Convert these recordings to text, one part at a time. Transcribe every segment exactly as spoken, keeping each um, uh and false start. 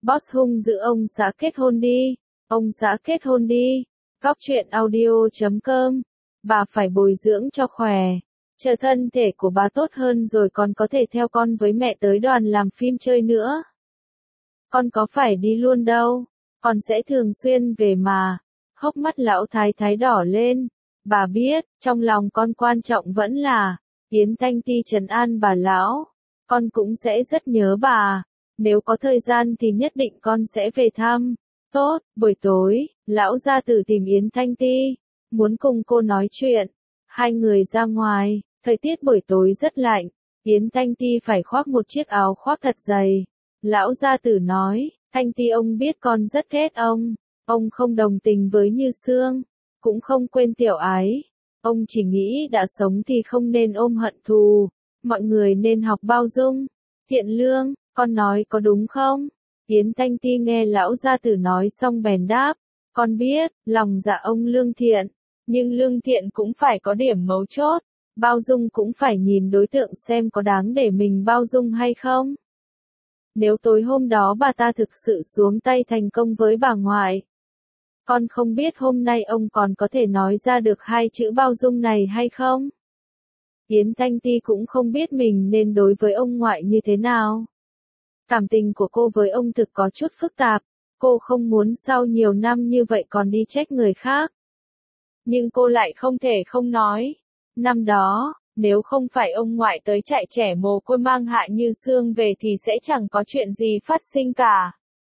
Boss hung dữ ông xã kết hôn đi. Ông xã kết hôn đi. Góc truyện audio chấm com. Bà phải bồi dưỡng cho khỏe. Chờ thân thể của bà tốt hơn rồi còn có thể theo con với mẹ tới đoàn làm phim chơi nữa. Con có phải đi luôn đâu. Con sẽ thường xuyên về mà. Hốc mắt lão thái thái đỏ lên. Bà biết, trong lòng con quan trọng vẫn là, Yến Thanh Ti trấn an bà lão. Con cũng sẽ rất nhớ bà. Nếu có thời gian thì nhất định con sẽ về thăm. Tốt, buổi tối, lão gia tử tìm Yến Thanh Ti. Muốn cùng cô nói chuyện. Hai người ra ngoài, thời tiết buổi tối rất lạnh. Yến Thanh Ti phải khoác một chiếc áo khoác thật dày. Lão gia tử nói, Thanh Ti ông biết con rất ghét ông. Ông không đồng tình với Như Sương. Cũng không quên Tiểu Ái. Ông chỉ nghĩ đã sống thì không nên ôm hận thù. Mọi người nên học bao dung, thiện lương, con nói có đúng không? Yến Thanh Ti nghe lão gia tử nói xong bèn đáp. Con biết, lòng dạ ông lương thiện. Nhưng lương thiện cũng phải có điểm mấu chốt. Bao dung cũng phải nhìn đối tượng xem có đáng để mình bao dung hay không. Nếu tối hôm đó bà ta thực sự xuống tay thành công với bà ngoại. Con không biết hôm nay ông còn có thể nói ra được hai chữ bao dung này hay không? Yến Thanh Ti cũng không biết mình nên đối với ông ngoại như thế nào. Cảm tình của cô với ông thực có chút phức tạp. Cô không muốn sau nhiều năm như vậy còn đi trách người khác. Nhưng cô lại không thể không nói. Năm đó, nếu không phải ông ngoại tới chạy trẻ mồ côi mang Hạ Như Sương về thì sẽ chẳng có chuyện gì phát sinh cả.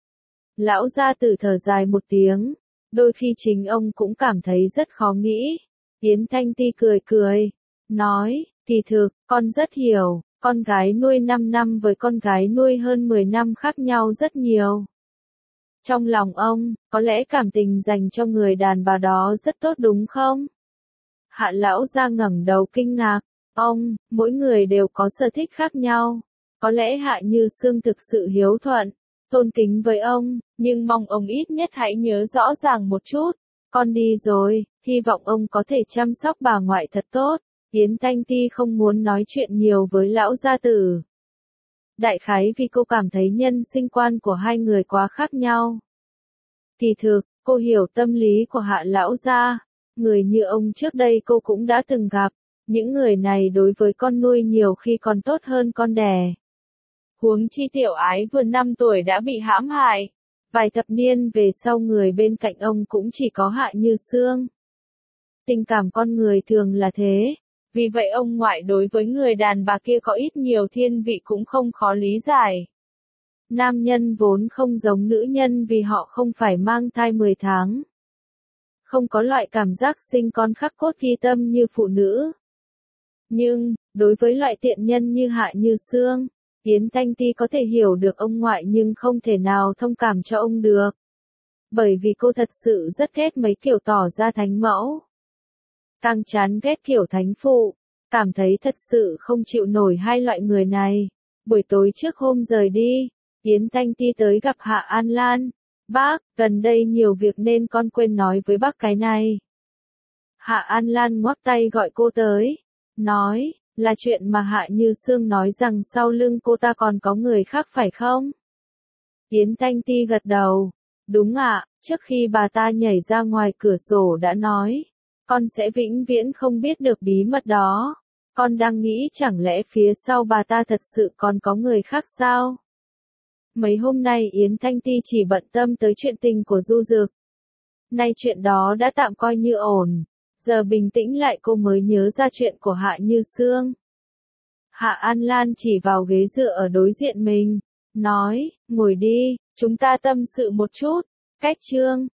Lão gia tử thở dài một tiếng. Đôi khi chính ông cũng cảm thấy rất khó nghĩ. Yến Thanh Ti cười cười. Nói, kỳ thực, con rất hiểu. Con gái nuôi năm năm với con gái nuôi hơn mười năm khác nhau rất nhiều. Trong lòng ông, có lẽ cảm tình dành cho người đàn bà đó rất tốt đúng không? Hạ lão gia ngẩng đầu kinh ngạc. Ông, mỗi người đều có sở thích khác nhau. Có lẽ Hạ Như Sương thực sự hiếu thuận, tôn kính với ông, nhưng mong ông ít nhất hãy nhớ rõ ràng một chút. Con đi rồi, hy vọng ông có thể chăm sóc bà ngoại thật tốt. Yến Thanh Ti không muốn nói chuyện nhiều với lão gia tử. Đại khái vì cô cảm thấy nhân sinh quan của hai người quá khác nhau. Kỳ thực, cô hiểu tâm lý của Hạ lão gia. Người như ông trước đây cô cũng đã từng gặp. Những người này đối với con nuôi nhiều khi còn tốt hơn con đẻ. Huống chi Tiểu Ái vừa năm tuổi đã bị hãm hại. Vài thập niên về sau người bên cạnh ông cũng chỉ có Hạ Như Sương. Tình cảm con người thường là thế. Vì vậy ông ngoại đối với người đàn bà kia có ít nhiều thiên vị cũng không khó lý giải. Nam nhân vốn không giống nữ nhân vì họ không phải mang thai mười tháng. Không có loại cảm giác sinh con khắc cốt ghi tâm như phụ nữ. Nhưng, đối với loại tiện nhân như Hạ Như Sương, Yến Thanh Ti có thể hiểu được ông ngoại nhưng không thể nào thông cảm cho ông được. Bởi vì cô thật sự rất ghét mấy kiểu tỏ ra thánh mẫu. Càng chán ghét kiểu thánh phụ, cảm thấy thật sự không chịu nổi hai loại người này. Buổi tối trước hôm rời đi, Yến Thanh Ti tới gặp Hạ An Lan. Bác, gần đây nhiều việc nên con quên nói với bác cái này. Hạ An Lan ngoắc tay gọi cô tới. Nói, là chuyện mà Hạ Như Sương nói rằng sau lưng cô ta còn có người khác phải không? Yến Thanh Ti gật đầu. Đúng ạ, trước khi bà ta nhảy ra ngoài cửa sổ đã nói. Con sẽ vĩnh viễn không biết được bí mật đó. Con đang nghĩ chẳng lẽ phía sau bà ta thật sự còn có người khác sao? Mấy hôm nay Yến Thanh Ti chỉ bận tâm tới chuyện tình của Du Dực. Nay chuyện đó đã tạm coi như ổn. Giờ bình tĩnh lại cô mới nhớ ra chuyện của Hạ Như Sương. Hạ An Lan chỉ vào ghế dựa ở đối diện mình. Nói, ngồi đi, chúng ta tâm sự một chút. Cách chương.